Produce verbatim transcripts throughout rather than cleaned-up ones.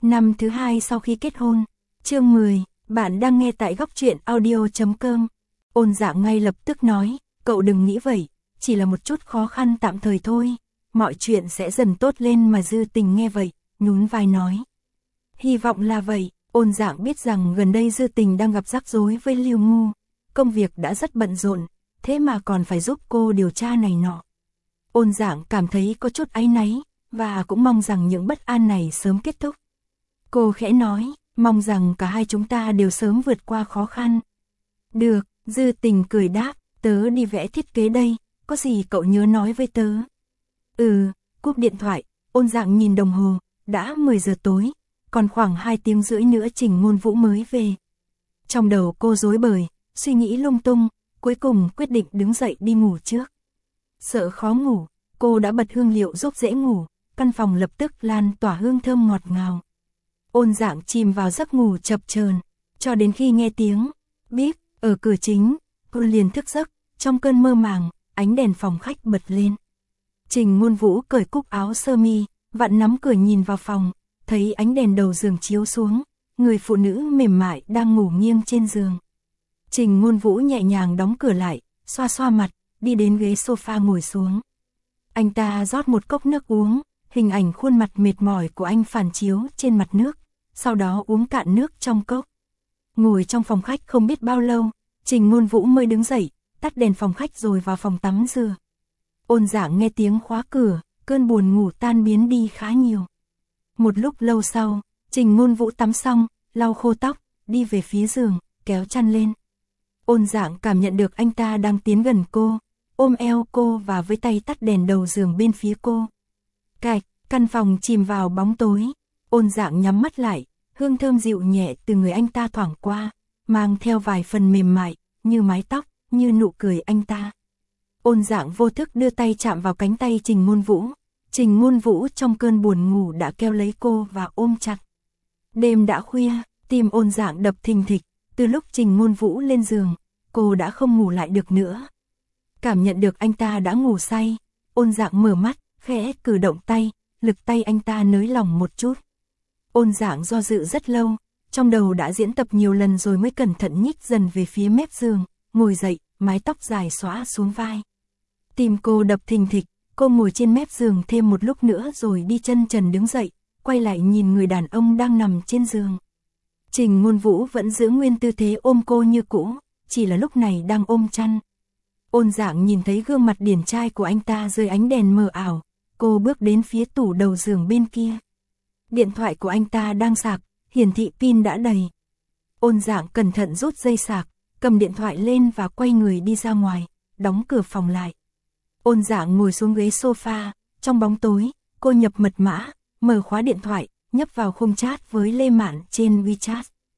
Năm thứ hai sau khi kết hôn. Chương mười, bạn đang nghe tại góc truyện audio chấm com. Ôn Dạng ngay lập tức nói, cậu đừng nghĩ vậy, chỉ là một chút khó khăn tạm thời thôi, mọi chuyện sẽ dần tốt lên mà. Dư Tình nghe vậy, nhún vai nói. Hy vọng là vậy. Ôn Dạng biết rằng gần đây Dư Tình đang gặp rắc rối với Lưu Ngu, công việc đã rất bận rộn, thế mà còn phải giúp cô điều tra này nọ. Ôn Dạng cảm thấy có chút áy náy, và cũng mong rằng những bất an này sớm kết thúc. Cô khẽ nói, mong rằng cả hai chúng ta đều sớm vượt qua khó khăn. Được, Dư Tình cười đáp, tớ đi vẽ thiết kế đây, có gì cậu nhớ nói với tớ. Ừ, cúp điện thoại, Ôn Dạng nhìn đồng hồ, đã mười giờ tối, còn khoảng hai tiếng rưỡi nữa Trình Ngôn Vũ mới về. Trong đầu cô rối bời, suy nghĩ lung tung, cuối cùng quyết định đứng dậy đi ngủ trước. Sợ khó ngủ, cô đã bật hương liệu giúp dễ ngủ, căn phòng lập tức lan tỏa hương thơm ngọt ngào. Ôn Dạng chìm vào giấc ngủ chập chờn, cho đến khi nghe tiếng bíp ở cửa chính, cô liền thức giấc. Trong cơn mơ màng, ánh đèn phòng khách bật lên. Trình Ngôn Vũ cởi cúc áo sơ mi, vặn nắm cửa nhìn vào phòng, thấy ánh đèn đầu giường chiếu xuống, người phụ nữ mềm mại đang ngủ nghiêng trên giường. Trình Ngôn Vũ nhẹ nhàng đóng cửa lại, xoa xoa mặt, đi đến ghế sofa ngồi xuống. Anh ta rót một cốc nước uống, hình ảnh khuôn mặt mệt mỏi của anh phản chiếu trên mặt nước, sau đó uống cạn nước trong cốc. Ngồi trong phòng khách không biết bao lâu, Trình Ngôn Vũ mới đứng dậy, tắt đèn phòng khách rồi vào phòng tắm rửa. Ôn Dạng nghe tiếng khóa cửa, cơn buồn ngủ tan biến đi khá nhiều. Một lúc lâu sau, Trình Ngôn Vũ tắm xong, lau khô tóc, đi về phía giường, kéo chăn lên. Ôn Dạng cảm nhận được anh ta đang tiến gần cô, ôm eo cô và với tay tắt đèn đầu giường bên phía cô. Cạch, căn phòng chìm vào bóng tối. Ôn Dạng nhắm mắt lại, hương thơm dịu nhẹ từ người anh ta thoảng qua, mang theo vài phần mềm mại, như mái tóc, như nụ cười anh ta. Ôn Dạng vô thức đưa tay chạm vào cánh tay Trình Ngôn Vũ. Trình Ngôn Vũ trong cơn buồn ngủ đã kéo lấy cô và ôm chặt. Đêm đã khuya, tim Ôn Dạng đập thình thịch, từ lúc Trình Ngôn Vũ lên giường, cô đã không ngủ lại được nữa. Cảm nhận được anh ta đã ngủ say, Ôn Dạng mở mắt, khẽ cử động tay, lực tay anh ta nới lỏng một chút. Ôn Dạng do dự rất lâu, trong đầu đã diễn tập nhiều lần rồi mới cẩn thận nhích dần về phía mép giường, ngồi dậy, mái tóc dài xõa xuống vai. Tim cô đập thình thịch, cô ngồi trên mép giường thêm một lúc nữa rồi đi chân trần đứng dậy, quay lại nhìn người đàn ông đang nằm trên giường. Trình Ngôn Vũ vẫn giữ nguyên tư thế ôm cô như cũ, chỉ là lúc này đang ôm chăn. Ôn Dạng nhìn thấy gương mặt điển trai của anh ta dưới ánh đèn mờ ảo, cô bước đến phía tủ đầu giường bên kia. Điện thoại của anh ta đang sạc, hiển thị pin đã đầy. Ôn Dạng cẩn thận rút dây sạc, cầm điện thoại lên và quay người đi ra ngoài, đóng cửa phòng lại. Ôn Dạng ngồi xuống ghế sofa, trong bóng tối, cô nhập mật mã, mở khóa điện thoại, nhấp vào khung chat với Lê Mạn trên WeChat.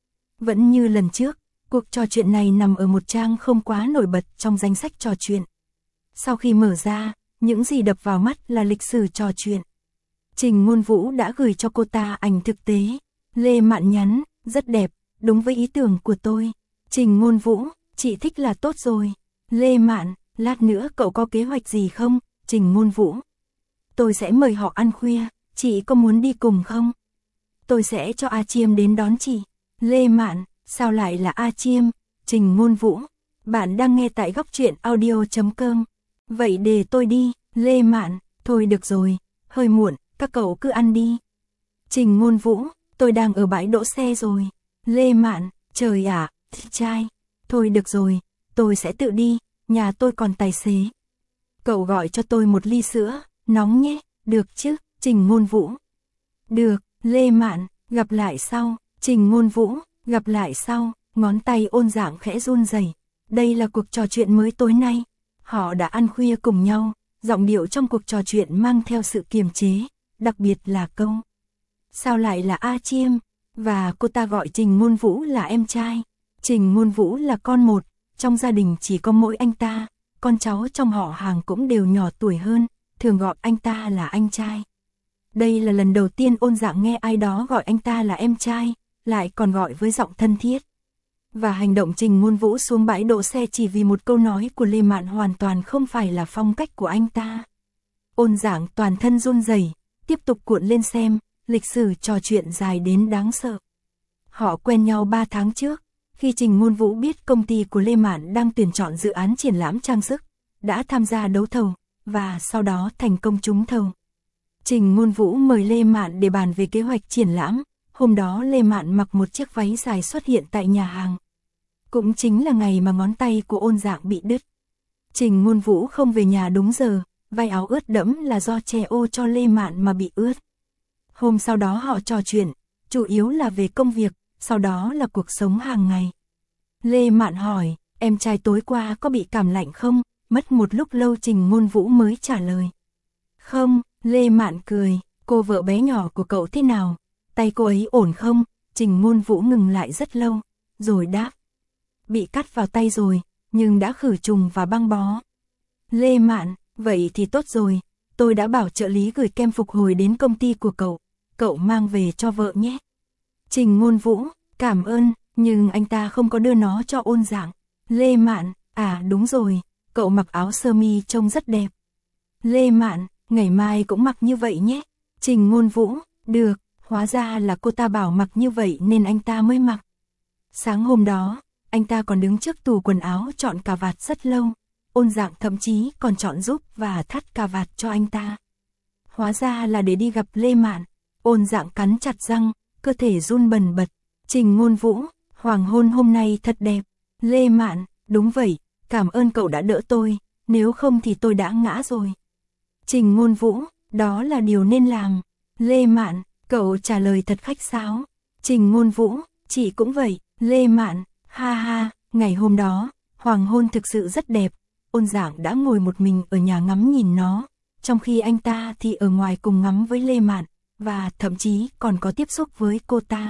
Vẫn như lần trước, cuộc trò chuyện này nằm ở một trang không quá nổi bật trong danh sách trò chuyện. Sau khi mở ra, những gì đập vào mắt là lịch sử trò chuyện. Trình Ngôn Vũ đã gửi cho cô ta ảnh thực tế. Lê Mạn nhắn, rất đẹp, đúng với ý tưởng của tôi. Trình Ngôn Vũ, chị thích là tốt rồi. Lê Mạn, lát nữa cậu có kế hoạch gì không? Trình Ngôn Vũ, tôi sẽ mời họ ăn khuya, chị có muốn đi cùng không? Tôi sẽ cho A Chiêm đến đón chị. Lê Mạn, sao lại là A Chiêm? Trình Ngôn Vũ, bạn đang nghe tại góc truyện audio chấm com. Vậy để tôi đi. Lê Mạn, thôi được rồi, hơi muộn, các cậu cứ ăn đi. Trình Ngôn Vũ, tôi đang ở bãi đỗ xe rồi. Lê Mạn, trời ạ, à, trai. Thôi được rồi, tôi sẽ tự đi, nhà tôi còn tài xế. Cậu gọi cho tôi một ly sữa, nóng nhé, được chứ? Trình Ngôn Vũ, được. Lê Mạn, gặp lại sau. Trình Ngôn Vũ, gặp lại sau. Ngón tay Ôn Dạng khẽ run rẩy. Đây là cuộc trò chuyện mới tối nay. Họ đã ăn khuya cùng nhau, giọng điệu trong cuộc trò chuyện mang theo sự kiềm chế, đặc biệt là câu sao lại là A Chiêm, và cô ta gọi Trình Ngôn Vũ là em trai. Trình Ngôn Vũ là con một, trong gia đình chỉ có mỗi anh ta, con cháu trong họ hàng cũng đều nhỏ tuổi hơn, thường gọi anh ta là anh trai. Đây là lần đầu tiên Ôn Dạng nghe ai đó gọi anh ta là em trai, lại còn gọi với giọng thân thiết. Và hành động Trình Ngôn Vũ xuống bãi đỗ xe chỉ vì một câu nói của Lê Mạn hoàn toàn không phải là phong cách của anh ta. Ôn Dạng toàn thân run rẩy, tiếp tục cuộn lên xem, lịch sử trò chuyện dài đến đáng sợ. Họ quen nhau ba tháng trước, khi Trình Ngôn Vũ biết công ty của Lê Mạn đang tuyển chọn dự án triển lãm trang sức, đã tham gia đấu thầu, và sau đó thành công trúng thầu. Trình Ngôn Vũ mời Lê Mạn để bàn về kế hoạch triển lãm, hôm đó Lê Mạn mặc một chiếc váy dài xuất hiện tại nhà hàng. Cũng chính là ngày mà ngón tay của Ôn Dạng bị đứt. Trình Ngôn Vũ không về nhà đúng giờ, vai áo ướt đẫm là do che ô cho Lê Mạn mà bị ướt. Hôm sau đó họ trò chuyện, chủ yếu là về công việc, sau đó là cuộc sống hàng ngày. Lê Mạn hỏi, em trai tối qua có bị cảm lạnh không? Mất một lúc lâu Trình Ngôn Vũ mới trả lời. Không, Lê Mạn cười, cô vợ bé nhỏ của cậu thế nào? Tay cô ấy ổn không? Trình Ngôn Vũ ngừng lại rất lâu, rồi đáp. Bị cắt vào tay rồi, nhưng đã khử trùng và băng bó. Lê Mạn, vậy thì tốt rồi, tôi đã bảo trợ lý gửi kem phục hồi đến công ty của cậu, cậu mang về cho vợ nhé. Trình Ngôn Vũ, cảm ơn, nhưng anh ta không có đưa nó cho Ôn Dạng. Lê Mạn, à đúng rồi, cậu mặc áo sơ mi trông rất đẹp. Lê Mạn, ngày mai cũng mặc như vậy nhé. Trình Ngôn Vũ, được, hóa ra là cô ta bảo mặc như vậy nên anh ta mới mặc. Sáng hôm đó, anh ta còn đứng trước tủ quần áo chọn cà vạt rất lâu. Ôn Dạng thậm chí còn chọn giúp và thắt cà vạt cho anh ta. Hóa ra là để đi gặp Lê Mạn. Ôn Dạng cắn chặt răng, cơ thể run bần bật. Trình Ngôn Vũ, hoàng hôn hôm nay thật đẹp. Lê Mạn, đúng vậy, cảm ơn cậu đã đỡ tôi, nếu không thì tôi đã ngã rồi. Trình Ngôn Vũ, đó là điều nên làm. Lê Mạn, cậu trả lời thật khách sáo. Trình Ngôn Vũ, chị cũng vậy. Lê Mạn, ha ha, ngày hôm đó, hoàng hôn thực sự rất đẹp. Ôn Dạng đã ngồi một mình ở nhà ngắm nhìn nó, trong khi anh ta thì ở ngoài cùng ngắm với Lê Mạn, và thậm chí còn có tiếp xúc với cô ta.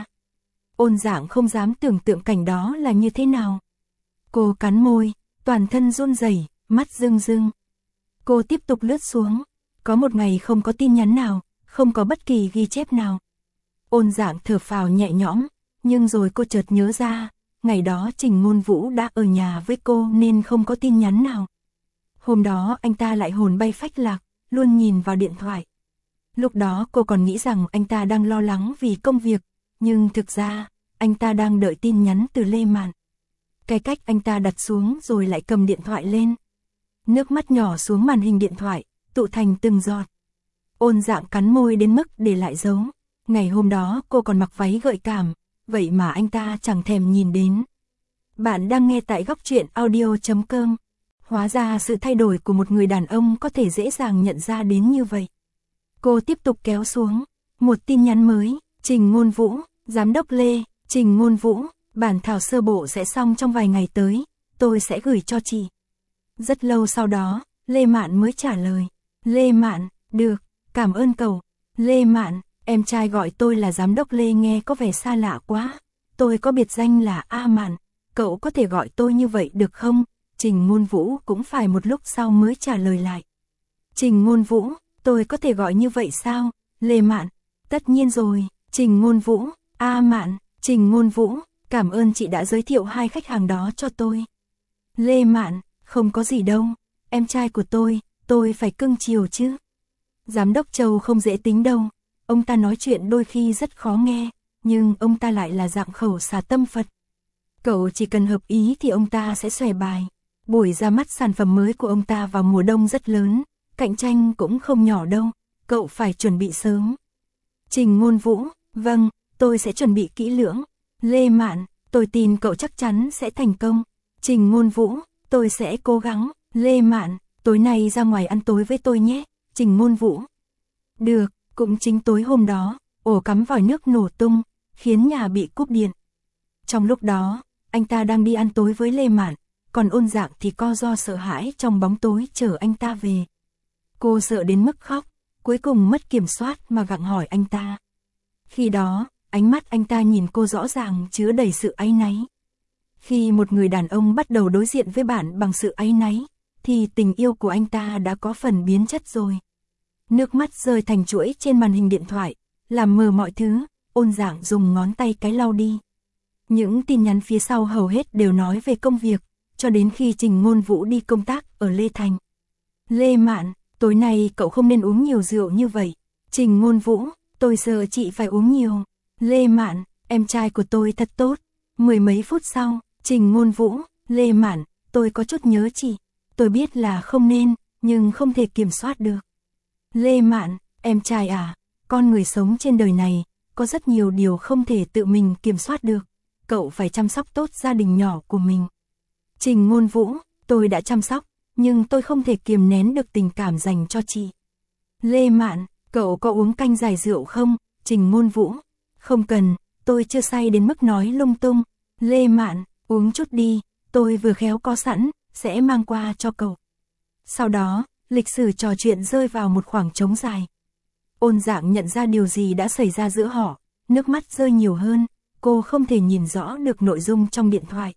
Ôn Dạng không dám tưởng tượng cảnh đó là như thế nào. Cô cắn môi, toàn thân run rẩy, mắt rưng rưng. Cô tiếp tục lướt xuống, có một ngày không có tin nhắn nào, không có bất kỳ ghi chép nào. Ôn Dạng thở phào nhẹ nhõm, nhưng rồi cô chợt nhớ ra, ngày đó Trình Ngôn Vũ đã ở nhà với cô nên không có tin nhắn nào. Hôm đó anh ta lại hồn bay phách lạc, luôn nhìn vào điện thoại. Lúc đó cô còn nghĩ rằng anh ta đang lo lắng vì công việc, nhưng thực ra, anh ta đang đợi tin nhắn từ Lê Mạn. Cái cách anh ta đặt xuống rồi lại cầm điện thoại lên. Nước mắt nhỏ xuống màn hình điện thoại, tụ thành từng giọt. Ôn Dạng cắn môi đến mức để lại dấu. Ngày hôm đó cô còn mặc váy gợi cảm, vậy mà anh ta chẳng thèm nhìn đến. Bạn đang nghe tại góc truyện audio chấm com. Hóa ra sự thay đổi của một người đàn ông có thể dễ dàng nhận ra đến như vậy. Cô tiếp tục kéo xuống. Một tin nhắn mới. Trình Ngôn Vũ, Giám đốc Lê. Trình Ngôn Vũ, bản thảo sơ bộ sẽ xong trong vài ngày tới. Tôi sẽ gửi cho chị. Rất lâu sau đó, Lê Mạn mới trả lời. Lê Mạn, được, cảm ơn cậu. Lê Mạn, em trai gọi tôi là Giám đốc Lê nghe có vẻ xa lạ quá. Tôi có biệt danh là A Mạn. Cậu có thể gọi tôi như vậy được không? Trình Ngôn Vũ cũng phải một lúc sau mới trả lời lại. Trình Ngôn Vũ, tôi có thể gọi như vậy sao? Lê Mạn, tất nhiên rồi. Trình Ngôn Vũ, A Mạn, Trình Ngôn Vũ, cảm ơn chị đã giới thiệu hai khách hàng đó cho tôi. Lê Mạn, không có gì đâu. Em trai của tôi, tôi phải cưng chiều chứ. Giám đốc Châu không dễ tính đâu. Ông ta nói chuyện đôi khi rất khó nghe, nhưng ông ta lại là dạng khẩu xà tâm Phật. Cậu chỉ cần hợp ý thì ông ta sẽ xòe bài. Buổi ra mắt sản phẩm mới của ông ta vào mùa đông rất lớn, cạnh tranh cũng không nhỏ đâu, cậu phải chuẩn bị sớm. Trình Ngôn Vũ, vâng, tôi sẽ chuẩn bị kỹ lưỡng. Lê Mạn, tôi tin cậu chắc chắn sẽ thành công. Trình Ngôn Vũ, tôi sẽ cố gắng. Lê Mạn, tối nay ra ngoài ăn tối với tôi nhé. Trình Ngôn Vũ, được. Cũng chính tối hôm đó, ổ cắm vòi nước nổ tung, khiến nhà bị cúp điện. Trong lúc đó, anh ta đang đi ăn tối với Lê Mạn, còn Ôn Dạng thì co ro sợ hãi trong bóng tối chờ anh ta về. Cô sợ đến mức khóc, cuối cùng mất kiểm soát mà gặng hỏi anh ta. Khi đó, ánh mắt anh ta nhìn cô rõ ràng chứa đầy sự áy náy. Khi một người đàn ông bắt đầu đối diện với bạn bằng sự áy náy, thì tình yêu của anh ta đã có phần biến chất rồi. Nước mắt rơi thành chuỗi trên màn hình điện thoại, làm mờ mọi thứ. Ôn Dạng dùng ngón tay cái lau đi. Những tin nhắn phía sau hầu hết đều nói về công việc, cho đến khi Trình Ngôn Vũ đi công tác ở Lê Thành. Lê Mạn, tối nay cậu không nên uống nhiều rượu như vậy. Trình Ngôn Vũ, Tôi sợ chị phải uống nhiều. Lê Mạn, em trai của tôi thật tốt. Mười mấy phút sau, Trình Ngôn Vũ, Lê Mạn, tôi có chút nhớ chị. Tôi biết là không nên, nhưng không thể kiểm soát được. Lê Mạn, em trai à, con người sống trên đời này, có rất nhiều điều không thể tự mình kiểm soát được. Cậu phải chăm sóc tốt gia đình nhỏ của mình. Trình Ngôn Vũ, tôi đã chăm sóc, nhưng tôi không thể kiềm nén được tình cảm dành cho chị. Lê Mạn, cậu có uống canh giải rượu không? Trình Ngôn Vũ, không cần, tôi chưa say đến mức nói lung tung. Lê Mạn, uống chút đi, tôi vừa khéo có sẵn, sẽ mang qua cho cậu. Sau đó, lịch sử trò chuyện rơi vào một khoảng trống dài. Ôn Dạng nhận ra điều gì đã xảy ra giữa họ, nước mắt rơi nhiều hơn, cô không thể nhìn rõ được nội dung trong điện thoại.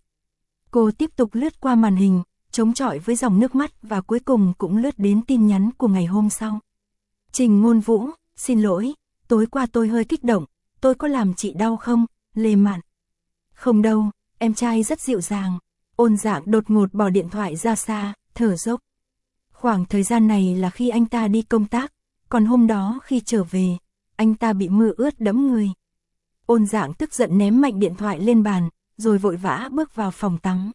Cô tiếp tục lướt qua màn hình, chống chọi với dòng nước mắt và cuối cùng cũng lướt đến tin nhắn của ngày hôm sau. Trình Ngôn Vũ, xin lỗi, tối qua tôi hơi kích động, tôi có làm chị đau không? Lê Mạn, không đâu, em trai rất dịu dàng. Ôn Dạng đột ngột bỏ điện thoại ra xa, thở dốc. Khoảng thời gian này là khi anh ta đi công tác, còn hôm đó khi trở về, anh ta bị mưa ướt đẫm người. Ôn Dạng tức giận ném mạnh điện thoại lên bàn, rồi vội vã bước vào phòng tắm.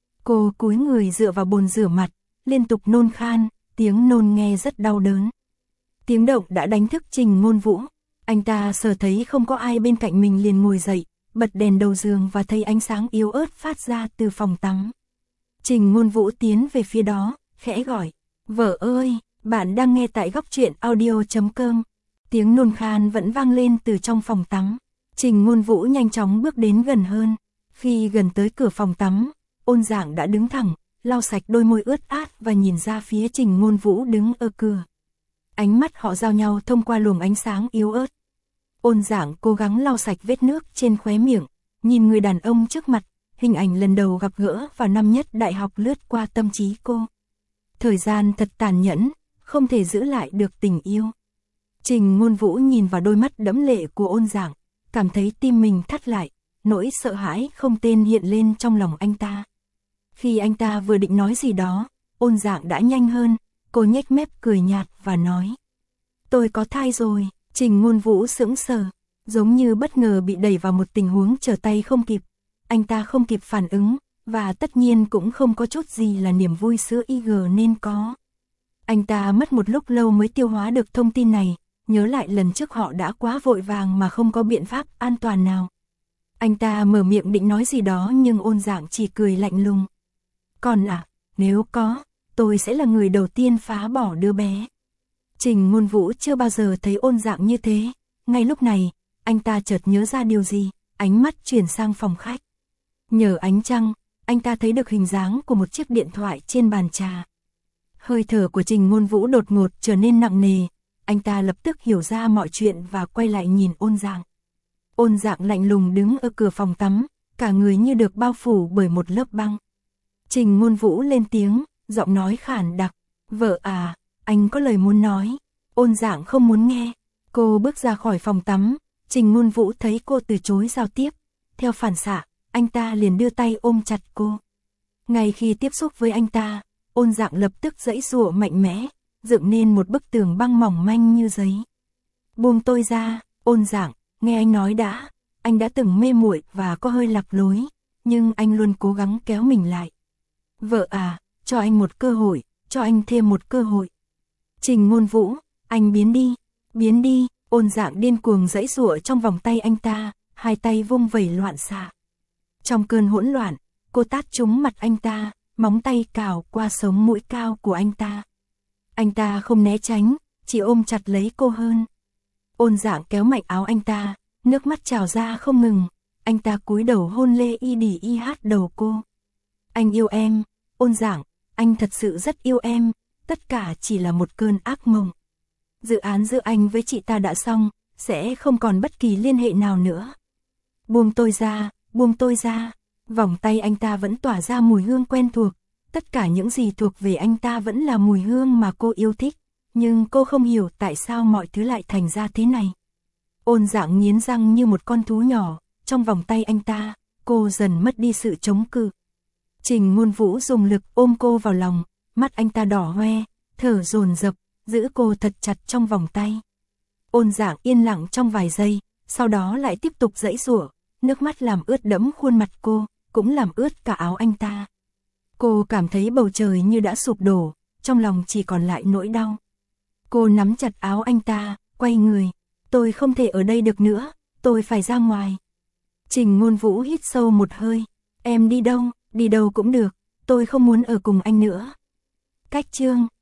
Cô cúi người dựa vào bồn rửa mặt, liên tục nôn khan, tiếng nôn nghe rất đau đớn. Tiếng động đã đánh thức Trình Ngôn Vũ. Anh ta sờ thấy không có ai bên cạnh mình liền ngồi dậy, bật đèn đầu giường và thấy ánh sáng yếu ớt phát ra từ phòng tắm. Trình Ngôn Vũ tiến về phía đó, khẽ gọi, vợ ơi, bạn đang nghe tại góc truyện audio chấm com. Tiếng nôn khan vẫn vang lên từ trong phòng tắm. Trình Ngôn Vũ nhanh chóng bước đến gần hơn. Khi gần tới cửa phòng tắm, Ôn Dạng đã đứng thẳng, lau sạch đôi môi ướt át và nhìn ra phía Trình Ngôn Vũ đứng ở cửa. Ánh mắt họ giao nhau thông qua luồng ánh sáng yếu ớt. Ôn Dạng cố gắng lau sạch vết nước trên khóe miệng, nhìn người đàn ông trước mặt, hình ảnh lần đầu gặp gỡ vào năm nhất đại học lướt qua tâm trí cô. Thời gian thật tàn nhẫn, không thể giữ lại được tình yêu. Trình Ngôn Vũ nhìn vào đôi mắt đẫm lệ của Ôn Dạng, cảm thấy tim mình thắt lại, nỗi sợ hãi không tên hiện lên trong lòng anh ta. Khi anh ta vừa định nói gì đó, Ôn Dạng đã nhanh hơn, cô nhếch mép cười nhạt và nói. Tôi có thai rồi. Trình Ngôn Vũ sững sờ, giống như bất ngờ bị đẩy vào một tình huống trở tay không kịp. Anh ta không kịp phản ứng, và tất nhiên cũng không có chút gì là niềm vui sữa i giê nên có. Anh ta mất một lúc lâu mới tiêu hóa được thông tin này, nhớ lại lần trước họ đã quá vội vàng mà không có biện pháp an toàn nào. Anh ta mở miệng định nói gì đó nhưng Ôn Dạng chỉ cười lạnh lùng. Còn à, nếu có, tôi sẽ là người đầu tiên phá bỏ đứa bé. Trình Ngôn Vũ chưa bao giờ thấy Ôn Dạng như thế. Ngay lúc này, anh ta chợt nhớ ra điều gì, ánh mắt chuyển sang phòng khách. Nhờ ánh trăng, anh ta thấy được hình dáng của một chiếc điện thoại trên bàn trà. Hơi thở của Trình Ngôn Vũ đột ngột trở nên nặng nề. Anh ta lập tức hiểu ra mọi chuyện và quay lại nhìn Ôn Dạng. Ôn Dạng lạnh lùng đứng ở cửa phòng tắm, cả người như được bao phủ bởi một lớp băng. Trình Ngôn Vũ lên tiếng, giọng nói khản đặc. Vợ à, anh có lời muốn nói. Ôn Dạng không muốn nghe. Cô bước ra khỏi phòng tắm. Trình Ngôn Vũ thấy cô từ chối giao tiếp. Theo phản xạ, anh ta liền đưa tay ôm chặt cô. Ngay khi tiếp xúc với anh ta, Ôn Dạng lập tức giãy giụa mạnh mẽ, dựng nên một bức tường băng mỏng manh như giấy. Buông tôi ra. Ôn Dạng, nghe anh nói đã. Anh đã từng mê muội và có hơi lạc lối, nhưng anh luôn cố gắng kéo mình lại. Vợ à, cho anh một cơ hội, cho anh thêm một cơ hội. Trình Ngôn Vũ, anh biến đi, biến đi. Ôn Dạng điên cuồng giãy giụa trong vòng tay anh ta, hai tay vung vẩy loạn xạ. Trong cơn hỗn loạn, cô tát trúng mặt anh ta, móng tay cào qua sống mũi cao của anh ta. Anh ta không né tránh, chỉ ôm chặt lấy cô hơn. Ôn Dạng kéo mạnh áo anh ta, nước mắt trào ra không ngừng. Anh ta cúi đầu hôn lê y đỉ y hát đầu cô. Anh yêu em. Ôn Dạng, anh thật sự rất yêu em. Tất cả chỉ là một cơn ác mộng. Dự án giữa anh với chị ta đã xong, sẽ không còn bất kỳ liên hệ nào nữa. Buông tôi ra, buông tôi ra. Vòng tay anh ta vẫn tỏa ra mùi hương quen thuộc. Tất cả những gì thuộc về anh ta vẫn là mùi hương mà cô yêu thích. Nhưng cô không hiểu tại sao mọi thứ lại thành ra thế này. Ôn Dạng nghiến răng như một con thú nhỏ. Trong vòng tay anh ta, cô dần mất đi sự chống cự. Trình Ngôn Vũ dùng lực ôm cô vào lòng. Mắt anh ta đỏ hoe, thở dồn dập, giữ cô thật chặt trong vòng tay. Ôn Dạng yên lặng trong vài giây, sau đó lại tiếp tục giãy giụa, nước mắt làm ướt đẫm khuôn mặt cô, cũng làm ướt cả áo anh ta. Cô cảm thấy bầu trời như đã sụp đổ, trong lòng chỉ còn lại nỗi đau. Cô nắm chặt áo anh ta, quay người. Tôi không thể ở đây được nữa, tôi phải ra ngoài. Trình Ngôn Vũ hít sâu một hơi. Em đi đâu, đi đâu cũng được, tôi không muốn ở cùng anh nữa. Cách chương